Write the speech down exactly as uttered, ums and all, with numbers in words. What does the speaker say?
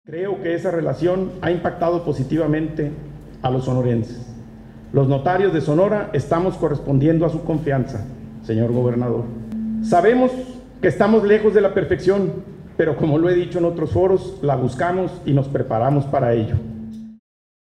Creo que esa relación ha impactado positivamente a los sonorenses. Los notarios de Sonora estamos correspondiendo a su confianza, señor gobernador. Sabemos que estamos lejos de la perfección, pero como lo he dicho en otros foros, la buscamos y nos preparamos para ello.